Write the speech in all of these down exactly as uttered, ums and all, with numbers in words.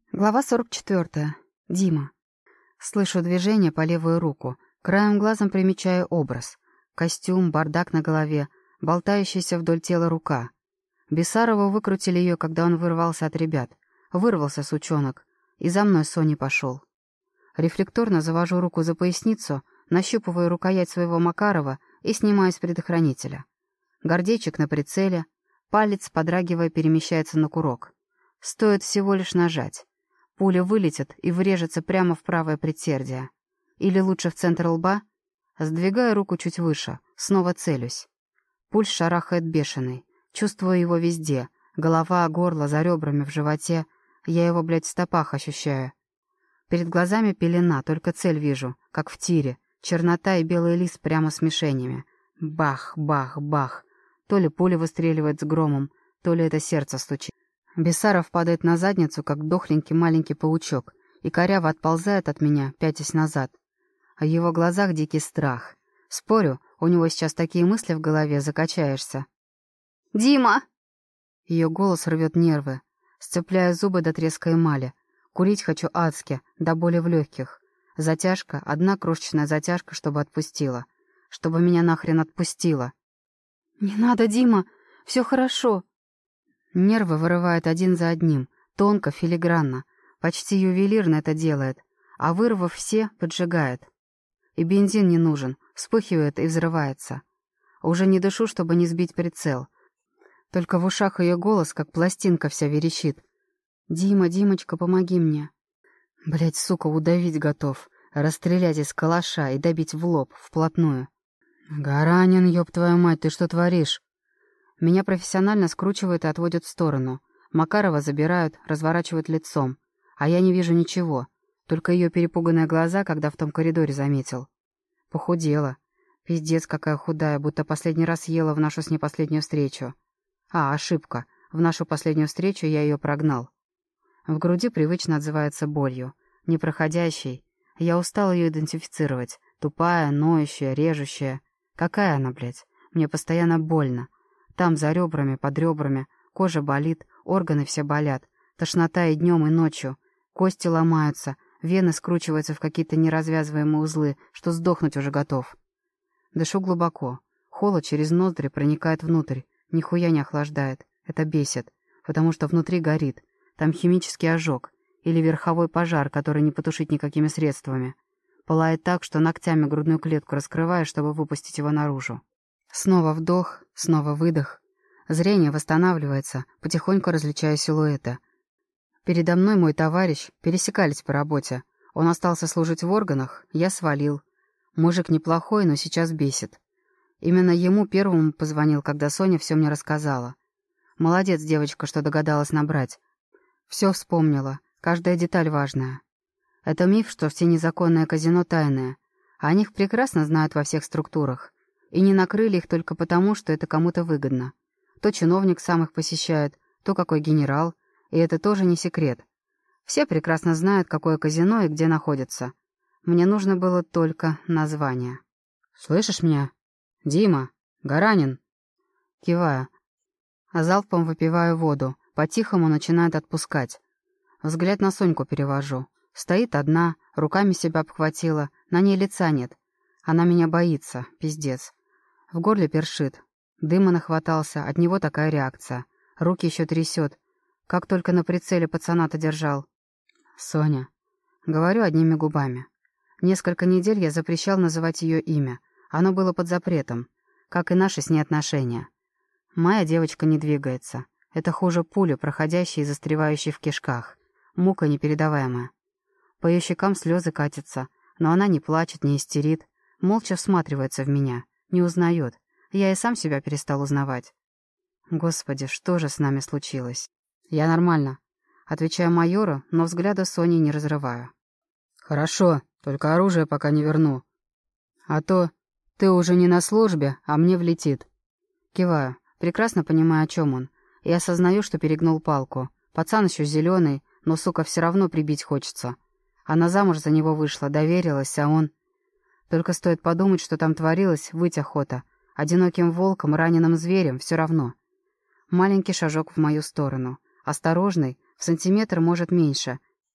Глава сорок четвёртая. Дима. Слышу движение по левую руку. Краем глазом примечаю образ. Костюм, бардак на голове, болтающаяся вдоль тела рука. Бессарову выкрутили ее, когда он вырвался от ребят. Вырвался сучонок. И за мной Сони пошел. Рефлекторно завожу руку за поясницу, нащупываю рукоять своего Макарова и снимаю с предохранителя. Гордейчик на прицеле. Палец, подрагивая, перемещается на курок. Стоит всего лишь нажать. Пуля вылетит и врежется прямо в правое предсердие. Или лучше в центр лба. Сдвигаю руку чуть выше, снова целюсь. Пульс шарахает бешеный. Чувствую его везде. Голова, горло, за ребрами, в животе. Я его, блядь, в стопах ощущаю. Перед глазами пелена, только цель вижу, как в тире. Чернота и белый лист прямо с мишенями. Бах, бах, бах. То ли пуля выстреливает с громом, то ли это сердце стучит. Бессаров падает на задницу, как дохленький маленький паучок, и коряво отползает от меня, пятясь назад. А в его глазах дикий страх. Спорю, у него сейчас такие мысли в голове, закачаешься. «Дима!» Ее голос рвет нервы. Сцепляю зубы до треска эмали. Курить хочу адски, до боли в легких. Затяжка, одна крошечная затяжка, чтобы отпустила. Чтобы меня нахрен отпустила. «Не надо, Дима! Все хорошо!» Нервы вырывает один за одним, тонко, филигранно. Почти ювелирно это делает, а вырвав все, поджигает. И бензин не нужен, вспыхивает и взрывается. Уже не дышу, чтобы не сбить прицел. Только в ушах ее голос, как пластинка вся верещит. «Дима, Димочка, помоги мне!» Блять, сука, удавить готов, расстрелять из калаша и добить в лоб, вплотную. «Гаранин, ёб твою мать, ты что творишь?» Меня профессионально скручивают и отводят в сторону. Макарова забирают, разворачивают лицом. А я не вижу ничего. Только ее перепуганные глаза, когда в том коридоре заметил. Похудела. Пиздец, какая худая, будто последний раз ела в нашу с ней последнюю встречу. А, ошибка. В нашу последнюю встречу я ее прогнал. В груди привычно отзывается болью. Непроходящей. Я устал ее идентифицировать. Тупая, ноющая, режущая. Какая она, блядь? Мне постоянно больно. Там, за ребрами, под ребрами, кожа болит, органы все болят, тошнота и днем, и ночью. Кости ломаются, вены скручиваются в какие-то неразвязываемые узлы, что сдохнуть уже готов. Дышу глубоко. Холод через ноздри проникает внутрь, нихуя не охлаждает. Это бесит, потому что внутри горит. Там химический ожог или верховой пожар, который не потушить никакими средствами. Пылает так, что ногтями грудную клетку раскрываю, чтобы выпустить его наружу. Снова вдох, снова выдох. Зрение восстанавливается, потихоньку различаю силуэты. Передо мной мой товарищ, пересекались по работе. Он остался служить в органах, я свалил. Мужик неплохой, но сейчас бесит. Именно ему первому позвонил, когда Соня все мне рассказала. Молодец девочка, что догадалась набрать. Все вспомнила, каждая деталь важная. Это миф, что все незаконные казино тайные. О них прекрасно знают во всех структурах. И не накрыли их только потому, что это кому-то выгодно. То чиновник сам их посещает, то какой генерал, и это тоже не секрет. Все прекрасно знают, какое казино и где находится. Мне нужно было только название. «Слышишь меня? Дима? Гаранин?» Киваю. А залпом выпиваю воду, по-тихому начинает отпускать. Взгляд на Соньку перевожу. Стоит одна, руками себя обхватила, на ней лица нет. Она меня боится, пиздец. В горле першит. Дыма нахватался, от него такая реакция. Руки еще трясет. Как только на прицеле пацана-то держал. «Соня». Говорю одними губами. Несколько недель я запрещал называть ее имя. Оно было под запретом, как и наши с ней отношения. Моя девочка не двигается. Это хуже пули, проходящей и застревающей в кишках. Мука непередаваемая. По ее щекам слезы катятся, но она не плачет, не истерит. Молча всматривается в меня. Не узнает. Я и сам себя перестал узнавать. Господи, что же с нами случилось? Я нормально. Отвечаю майору, но взгляда Сони не разрываю. Хорошо, только оружие пока не верну. А то ты уже не на службе, а мне влетит. Киваю, прекрасно понимаю, о чем он. И осознаю, что перегнул палку. Пацан еще зеленый, но, сука, все равно прибить хочется. Она замуж за него вышла, доверилась, а он... Только стоит подумать, что там творилось, выть охота. Одиноким волком, раненым зверем, все равно. Маленький шажок в мою сторону. Осторожный, в сантиметр, может, меньше.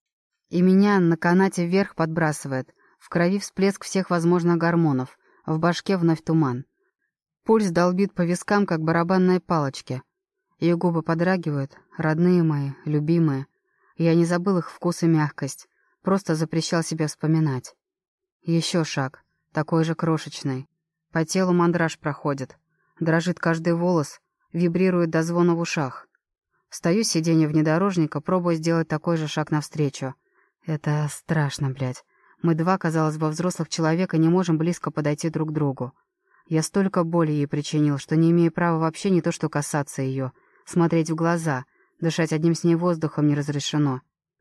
И меня на канате вверх подбрасывает. В крови всплеск всех возможных гормонов. В башке вновь туман. Пульс долбит по вискам, как барабанные палочки. Ее губы подрагивают. Родные мои, любимые. Я не забыл их вкус и мягкость. Просто запрещал себе вспоминать. Еще шаг. Такой же крошечный. По телу мандраж проходит. Дрожит каждый волос. Вибрирует до звона в ушах. Встаю с сиденья внедорожника, пробую сделать такой же шаг навстречу. Это страшно, блядь. Мы два, казалось бы, взрослых человека не можем близко подойти друг к другу. Я столько боли ей причинил, что не имею права вообще не то что касаться ее, смотреть в глаза, дышать одним с ней воздухом не разрешено.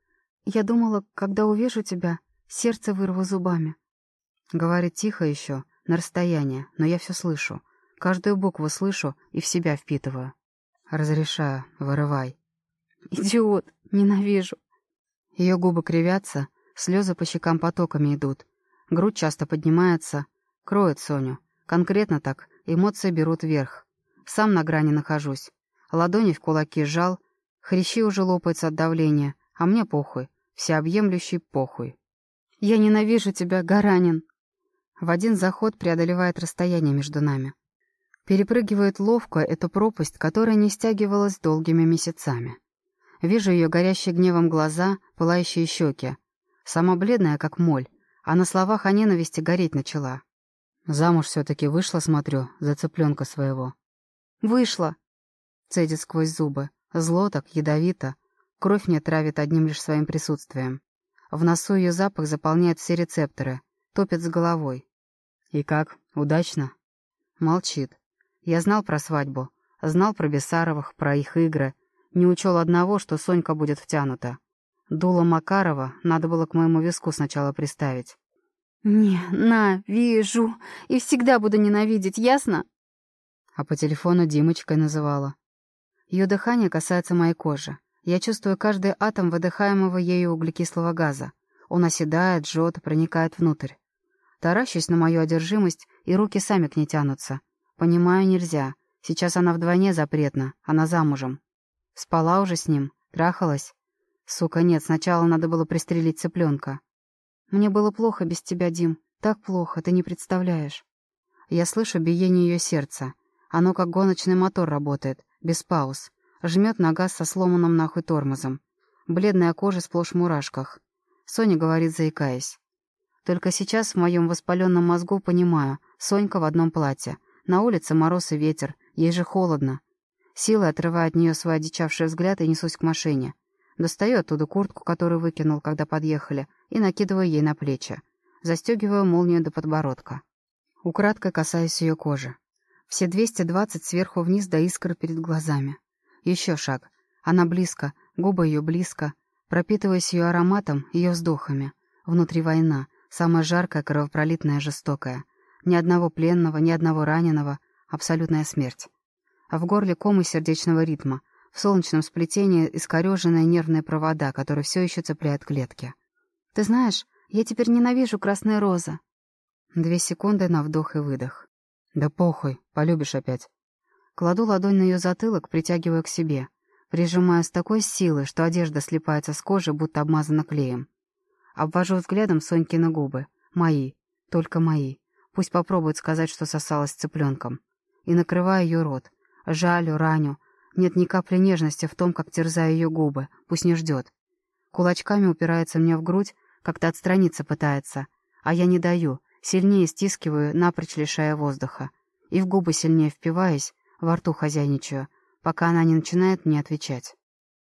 Я думала, когда увижу тебя, сердце вырву зубами. Говорит тихо еще, на расстоянии, но я все слышу. Каждую букву слышу и в себя впитываю. Разрешаю, вырывай. Идиот, ненавижу. Ее губы кривятся, слезы по щекам потоками идут. Грудь часто поднимается, кроет Соню. Конкретно так, эмоции берут вверх. Сам на грани нахожусь. Ладони в кулаки сжал, хрящи уже лопаются от давления, а мне похуй, всеобъемлющий похуй. Я ненавижу тебя, Гаранин. В один заход преодолевает расстояние между нами. Перепрыгивает ловко эту пропасть, которая не стягивалась долгими месяцами. Вижу ее горящие гневом глаза, пылающие щеки. Сама бледная, как моль, а на словах о ненависти гореть начала. Замуж все-таки вышла, смотрю, за цыпленка своего. Вышла. Цедит сквозь зубы. Зло так, ядовито. Кровь мне травит одним лишь своим присутствием. В носу ее запах заполняет все рецепторы. Топит с головой. И как? Удачно? Молчит. Я знал про свадьбу. Знал про Бессаровых, про их игры. Не учел одного, что Сонька будет втянута. Дуло Макарова надо было к моему виску сначала приставить. Ненавижу. И всегда буду ненавидеть, ясно? А по телефону Димочкой называла. Ее дыхание касается моей кожи. Я чувствую каждый атом выдыхаемого ею углекислого газа. Он оседает, жжет, проникает внутрь. Таращусь на мою одержимость, и руки сами к ней тянутся. Понимаю, нельзя. Сейчас она вдвойне запретна, она замужем. Спала уже с ним, трахалась. Сука, нет, сначала надо было пристрелить цыпленка. Мне было плохо без тебя, Дим. Так плохо, ты не представляешь. Я слышу биение ее сердца. Оно как гоночный мотор работает, без пауз. Жмет на газ со сломанным нахуй тормозом. Бледная кожа сплошь в мурашках. Соня говорит, заикаясь. Только сейчас в моем воспаленном мозгу понимаю, Сонька в одном платье. На улице мороз и ветер, ей же холодно. Силой отрываю от нее свой одичавший взгляд и несусь к машине. Достаю оттуда куртку, которую выкинул, когда подъехали, и накидываю ей на плечи. Застегиваю молнию до подбородка. Украдкой касаюсь ее кожи. Все двести двадцать сверху вниз до искр перед глазами. Еще шаг. Она близко, губы ее близко. Пропитываясь ее ароматом, ее вздохами. Внутри война, самая жаркая, кровопролитная, жестокая. Ни одного пленного, ни одного раненого. Абсолютная смерть. А в горле комы сердечного ритма. В солнечном сплетении искореженные нервные провода, которые все еще цепляют клетки. Ты знаешь, я теперь ненавижу красные розы. Две секунды на вдох и выдох. Да похуй, полюбишь опять. Кладу ладонь на ее затылок, притягиваю к себе. Прижимаю с такой силой, что одежда слипается с кожи, будто обмазана клеем. Обвожу взглядом Сонькины губы. Мои. Только мои. Пусть попробует сказать, что сосалась с цыпленком. И накрываю ее рот. Жалю, раню. Нет ни капли нежности в том, как терзаю ее губы. Пусть не ждет. Кулачками упирается мне в грудь, как-то отстраниться пытается. А я не даю. Сильнее стискиваю, напрочь лишая воздуха. И в губы сильнее впиваюсь, во рту хозяйничаю, пока она не начинает мне отвечать.